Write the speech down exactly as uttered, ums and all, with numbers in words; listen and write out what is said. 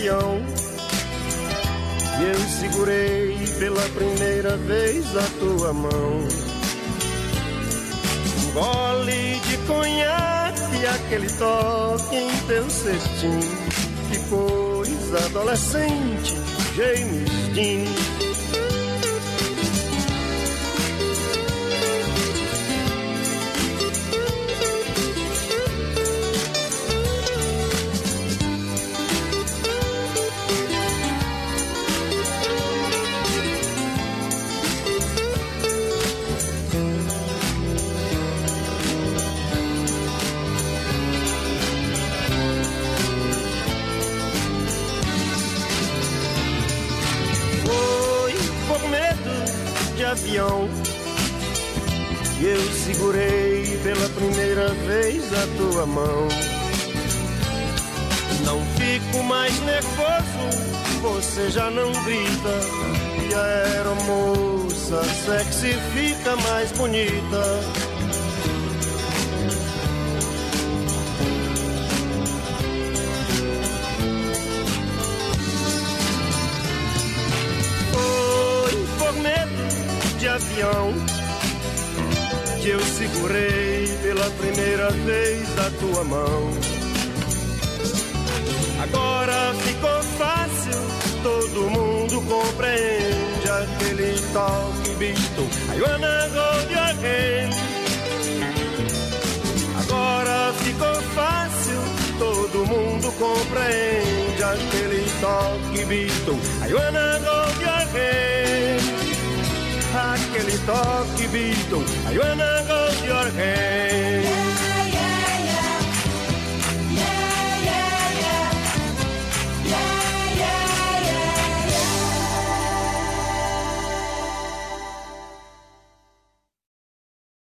avião. E eu segurei pela primeira vez a tua mão. Um gole de conhaque, aquele toque em teu cestinho. Que coisa adolescente, James Dean. Avião, e eu segurei pela primeira vez a tua mão. Não fico mais nervoso, você já não grita, e a aeromoça sexy fica mais bonita. De avião, que eu segurei pela primeira vez a tua mão. Agora ficou fácil, todo mundo compreende aquele toque bicho. I wanna hold your hand. Agora ficou fácil, todo mundo compreende aquele toque bicho. I wanna hold your hand. Aquele toque Beatle, I wanna hold your hand.